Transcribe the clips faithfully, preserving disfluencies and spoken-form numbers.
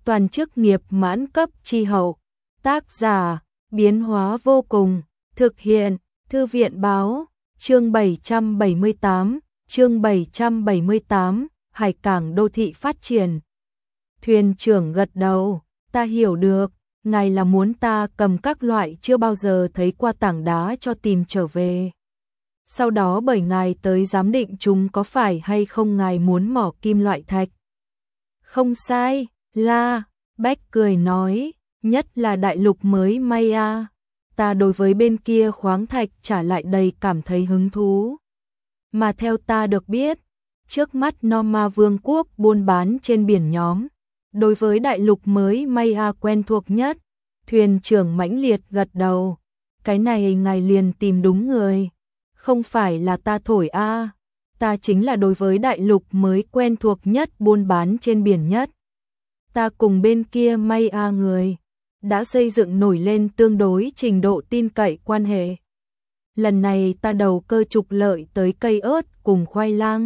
toàn chức nghiệp mãn cấp chi hậu. Tác giả, biến hóa vô cùng, thực hiện, Thư viện báo, chương bảy trăm bảy mươi tám, chương bảy trăm bảy mươi tám, hải cảng đô thị phát triển. Thuyền trưởng gật đầu, ta hiểu được, ngài là muốn ta cầm các loại chưa bao giờ thấy qua tảng đá cho tìm trở về. Sau đó bởi ngài tới giám định chúng có phải hay không ngài muốn mỏ kim loại thạch. Không sai, La Bách cười nói, nhất là đại lục mới Maya. Ta đối với bên kia khoáng thạch trả lại đầy cảm thấy hứng thú. Mà theo ta được biết, trước mắt Norma Vương quốc buôn bán trên biển nhóm. Đối với đại lục mới Maya quen thuộc nhất, thuyền trưởng mãnh liệt gật đầu. Cái này ngài liền tìm đúng người. Không phải là ta thổi a, à. Ta chính là đối với đại lục mới quen thuộc nhất buôn bán trên biển nhất. Ta cùng bên kia Maya người đã xây dựng nổi lên tương đối trình độ tin cậy quan hệ. Lần này ta đầu cơ trục lợi tới cây ớt cùng khoai lang.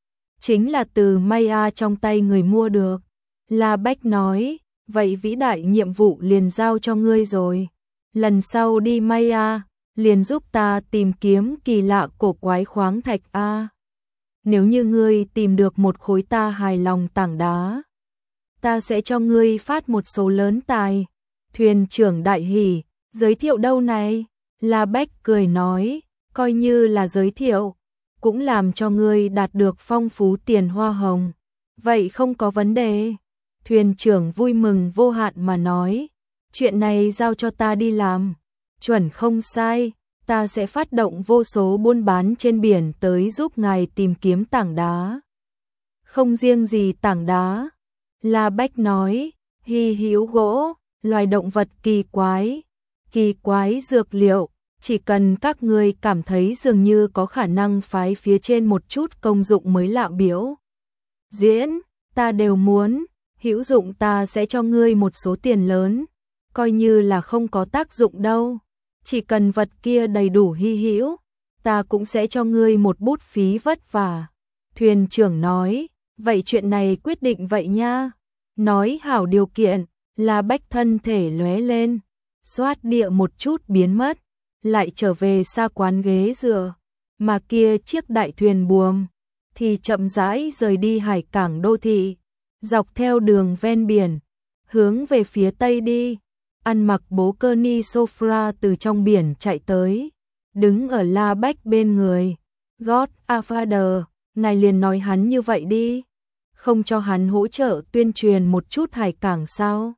Chính là từ Maya trong tay người mua được. La Bách nói, vậy vĩ đại nhiệm vụ liền giao cho ngươi rồi. Lần sau đi Maya, liền giúp ta tìm kiếm kỳ lạ cổ quái khoáng thạch A. Nếu như ngươi tìm được một khối ta hài lòng tảng đá, ta sẽ cho ngươi phát một số lớn tài. Thuyền trưởng đại hỉ, giới thiệu đâu này? La Bách cười nói, coi như là giới thiệu, cũng làm cho ngươi đạt được phong phú tiền hoa hồng. Vậy không có vấn đề. Thuyền trưởng vui mừng vô hạn mà nói, chuyện này giao cho ta đi làm. Chuẩn không sai, ta sẽ phát động vô số buôn bán trên biển tới giúp ngài tìm kiếm tảng đá. Không riêng gì tảng đá, La Bách nói, hy hữu gỗ, loài động vật kỳ quái, kỳ quái dược liệu, chỉ cần các ngươi cảm thấy dường như có khả năng phái phía trên một chút công dụng mới lạ biểu diễn, ta đều muốn, hữu dụng ta sẽ cho ngươi một số tiền lớn, coi như là không có tác dụng đâu. Chỉ cần vật kia đầy đủ hy hữu, ta cũng sẽ cho ngươi một bút phí vất vả. Thuyền trưởng nói, vậy chuyện này quyết định vậy nha. Nói hảo điều kiện, La Bách thân thể lóe lên, xoát địa một chút biến mất, lại trở về xa quán ghế dựa, mà kia chiếc đại thuyền buồm thì chậm rãi rời đi hải cảng đô thị, dọc theo đường ven biển, hướng về phía tây đi. Ăn mặc bố cơ ni Sofra từ trong biển chạy tới, đứng ở La Bách bên người. God Father, ngài liền nói hắn như vậy đi, không cho hắn hỗ trợ tuyên truyền một chút hải cảng sao?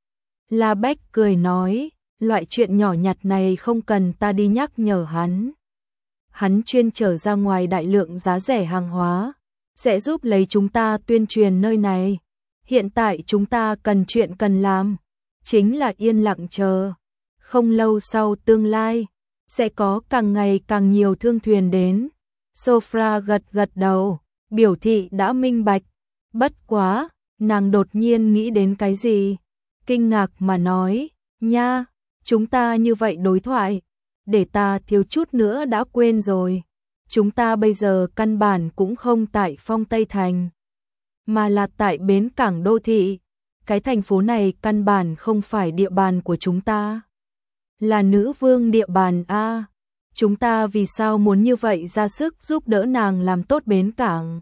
La Bách cười nói, loại chuyện nhỏ nhặt này không cần ta đi nhắc nhở hắn. Hắn chuyên chở ra ngoài đại lượng giá rẻ hàng hóa, sẽ giúp lấy chúng ta tuyên truyền nơi này. Hiện tại chúng ta cần chuyện cần làm, chính là yên lặng chờ. Không lâu sau tương lai, sẽ có càng ngày càng nhiều thương thuyền đến. Sofra gật gật đầu, biểu thị đã minh bạch. Bất quá, nàng đột nhiên nghĩ đến cái gì? Kinh ngạc mà nói, nha, chúng ta như vậy đối thoại, để ta thiếu chút nữa đã quên rồi. Chúng ta bây giờ căn bản cũng không tại Phong Tây Thành, mà là tại bến cảng đô thị. Cái thành phố này căn bản không phải địa bàn của chúng ta. Là nữ vương địa bàn a. Chúng ta vì sao muốn như vậy ra sức giúp đỡ nàng làm tốt bến cảng?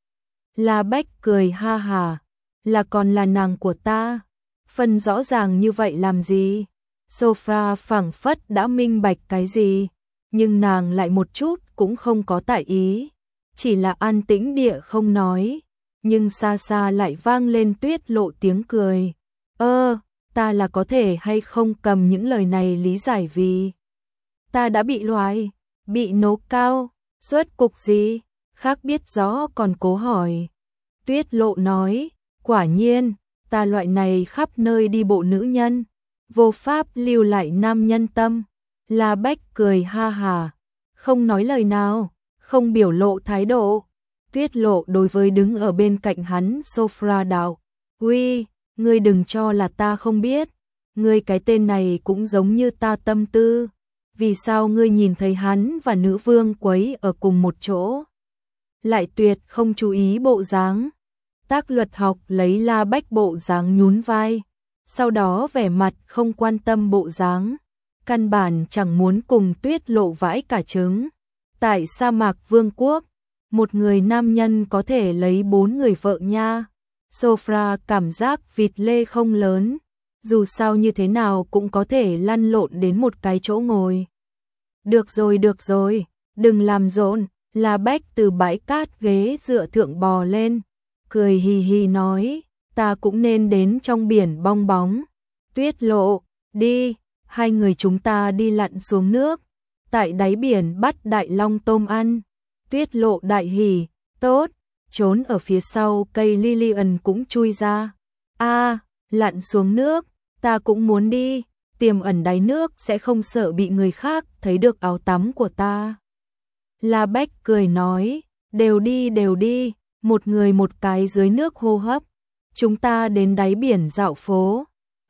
La Bách cười ha hà, là còn là nàng của ta. Phân rõ ràng như vậy làm gì? Sofra phảng phất đã minh bạch cái gì, nhưng nàng lại một chút cũng không có tại ý, chỉ là an tĩnh địa không nói. Nhưng xa xa lại vang lên Tuyết Lộ tiếng cười. Ơ, ta là có thể hay không cầm những lời này lý giải vì ta đã bị loại, bị nấu cao, rốt cục gì, khác biết rõ còn cố hỏi. Tuyết Lộ nói, quả nhiên, ta loại này khắp nơi đi bộ nữ nhân, vô pháp lưu lại nam nhân tâm. La Bách cười ha hà, không nói lời nào, không biểu lộ thái độ. Tuyết Lộ đối với đứng ở bên cạnh hắn Sofra đạo, uy, ngươi đừng cho là ta không biết, ngươi cái tên này cũng giống như ta tâm tư. Vì sao ngươi nhìn thấy hắn và nữ vương quấy ở cùng một chỗ, lại tuyệt không chú ý bộ dáng? Tác Luật học lấy La Bách bộ dáng nhún vai, sau đó vẻ mặt không quan tâm bộ dáng, căn bản chẳng muốn cùng Tuyết Lộ vãi cả trứng. Tại sa mạc vương quốc, một người nam nhân có thể lấy bốn người vợ nha. Sophia cảm giác vịt lê không lớn, dù sao như thế nào cũng có thể lăn lộn đến một cái chỗ ngồi. Được rồi được rồi, đừng làm rộn. La Bách từ bãi cát ghế dựa thượng bò lên, cười hì hì nói, ta cũng nên đến trong biển bong bóng. Tuyết Lộ, đi, hai người chúng ta đi lặn xuống nước, tại đáy biển bắt đại long tôm ăn. Tuyết Lộ đại hỉ, tốt, trốn ở phía sau cây Lilian cũng chui ra. A, lặn xuống nước, ta cũng muốn đi, tiềm ẩn đáy nước sẽ không sợ bị người khác thấy được áo tắm của ta. La Bách cười nói, đều đi đều đi, một người một cái dưới nước hô hấp. Chúng ta đến đáy biển dạo phố.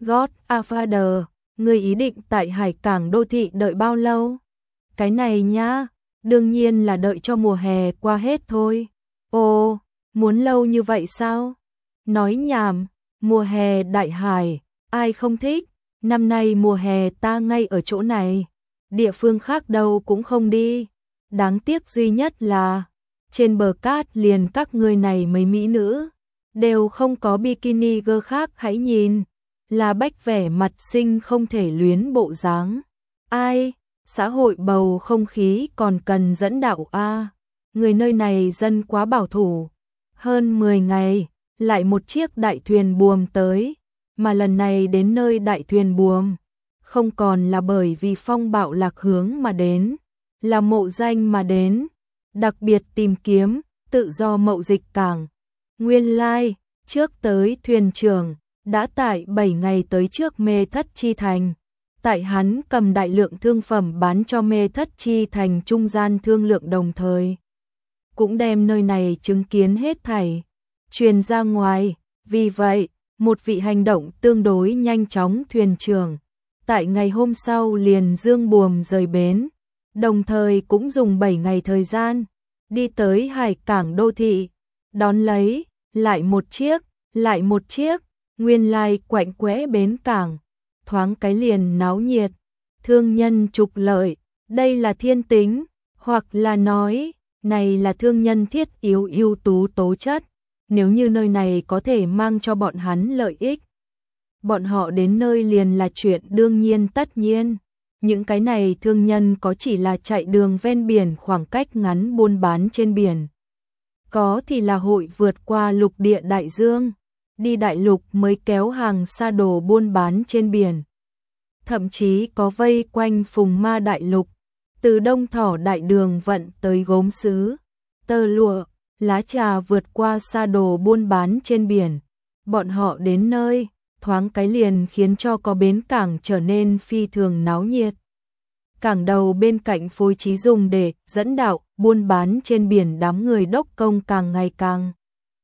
Godfather, người ý định tại hải cảng đô thị đợi bao lâu? Cái này nhá, đương nhiên là đợi cho mùa hè qua hết thôi. Ồ, muốn lâu như vậy sao? Nói nhảm, mùa hè đại hải, ai không thích? Năm nay mùa hè ta ngay ở chỗ này, địa phương khác đâu cũng không đi. Đáng tiếc duy nhất là, trên bờ cát liền các người này mấy mỹ nữ, đều không có bikini girl khác hãy nhìn. La Bách vẻ mặt xinh không thể luyến bộ dáng. Ai, xã hội bầu không khí còn cần dẫn đạo a. Người nơi này dân quá bảo thủ. Hơn mười ngày, lại một chiếc đại thuyền buồm tới, mà lần này đến nơi đại thuyền buồm, không còn là bởi vì phong bạo lạc hướng mà đến, là mộ danh mà đến, đặc biệt tìm kiếm, tự do mậu dịch cảng. Nguyên lai, like, trước tới thuyền trưởng, đã tại bảy ngày tới trước Mê Thất Chi Thành. Tại hắn cầm đại lượng thương phẩm bán cho Mê Thất Chi Thành trung gian thương lượng đồng thời. Cũng đem nơi này chứng kiến hết thảy, truyền ra ngoài. Vì vậy, một vị hành động tương đối nhanh chóng thuyền trưởng, tại ngày hôm sau liền dương buồm rời bến, đồng thời cũng dùng bảy ngày thời gian, đi tới hải cảng đô thị, đón lấy, lại một chiếc, lại một chiếc, nguyên lai quạnh quẽ bến cảng, thoáng cái liền náo nhiệt, thương nhân trục lợi, đây là thiên tính, hoặc là nói, này là thương nhân thiết yếu ưu tú tố chất, nếu như nơi này có thể mang cho bọn hắn lợi ích. Bọn họ đến nơi liền là chuyện đương nhiên tất nhiên. Những cái này thương nhân có chỉ là chạy đường ven biển khoảng cách ngắn buôn bán trên biển. Có thì là hội vượt qua lục địa đại dương, đi đại lục mới kéo hàng xa đồ buôn bán trên biển. Thậm chí có vây quanh Phùng Ma đại lục, từ Đông Thỏ đại đường vận tới gốm sứ, tơ lụa, lá trà vượt qua xa đồ buôn bán trên biển. Bọn họ đến nơi, thoáng cái liền khiến cho có bến cảng trở nên phi thường náo nhiệt. Cảng đầu bên cạnh phối trí dùng để dẫn đạo buôn bán trên biển, đám người đốc công càng ngày càng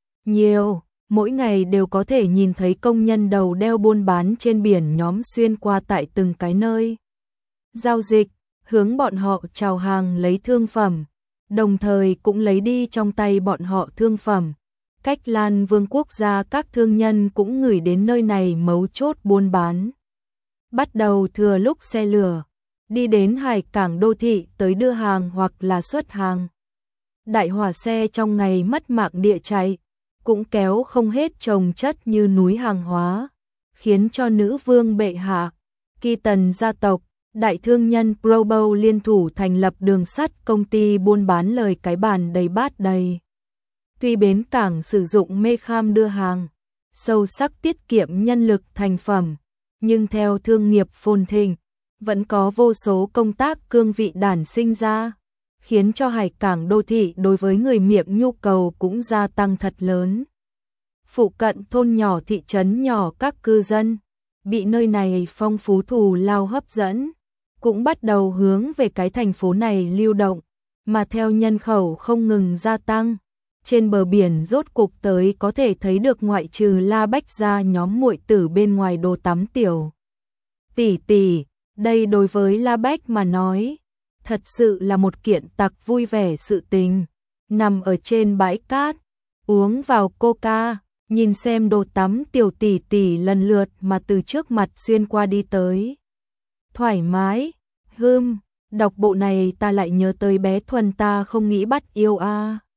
nhiều, mỗi ngày đều có thể nhìn thấy công nhân đầu đeo buôn bán trên biển nhóm xuyên qua tại từng cái nơi giao dịch, hướng bọn họ chào hàng lấy thương phẩm, đồng thời cũng lấy đi trong tay bọn họ thương phẩm. Cách Lan Vương quốc gia các thương nhân cũng ngửi đến nơi này mấu chốt buôn bán. Bắt đầu thừa lúc xe lửa, đi đến hải cảng đô thị tới đưa hàng hoặc là xuất hàng. Đại hỏa xe trong ngày mất mạng địa chạy, cũng kéo không hết chồng chất như núi hàng hóa, khiến cho nữ vương bệ hạ, Kỳ Tần gia tộc, đại thương nhân Probo liên thủ thành lập đường sắt công ty buôn bán lời cái bàn đầy bát đầy. Tuy bến cảng sử dụng mê kham đưa hàng, sâu sắc tiết kiệm nhân lực thành phẩm, nhưng theo thương nghiệp phồn thịnh, vẫn có vô số công tác cương vị đản sinh ra, khiến cho hải cảng đô thị đối với người miệng nhu cầu cũng gia tăng thật lớn. Phụ cận thôn nhỏ thị trấn nhỏ các cư dân, bị nơi này phong phú thù lao hấp dẫn, cũng bắt đầu hướng về cái thành phố này lưu động, mà theo nhân khẩu không ngừng gia tăng. Trên bờ biển rốt cục tới có thể thấy được ngoại trừ La Bách ra nhóm muội tử bên ngoài đồ tắm tiểu. Tỷ tỷ, đây đối với La Bách mà nói, thật sự là một kiện tặc vui vẻ sự tình. Nằm ở trên bãi cát, uống vào coca, nhìn xem đồ tắm tiểu tỷ tỷ lần lượt mà từ trước mặt xuyên qua đi tới. Thoải mái, hưm, đọc bộ này ta lại nhớ tới bé Thuần ta không nghĩ bắt yêu a.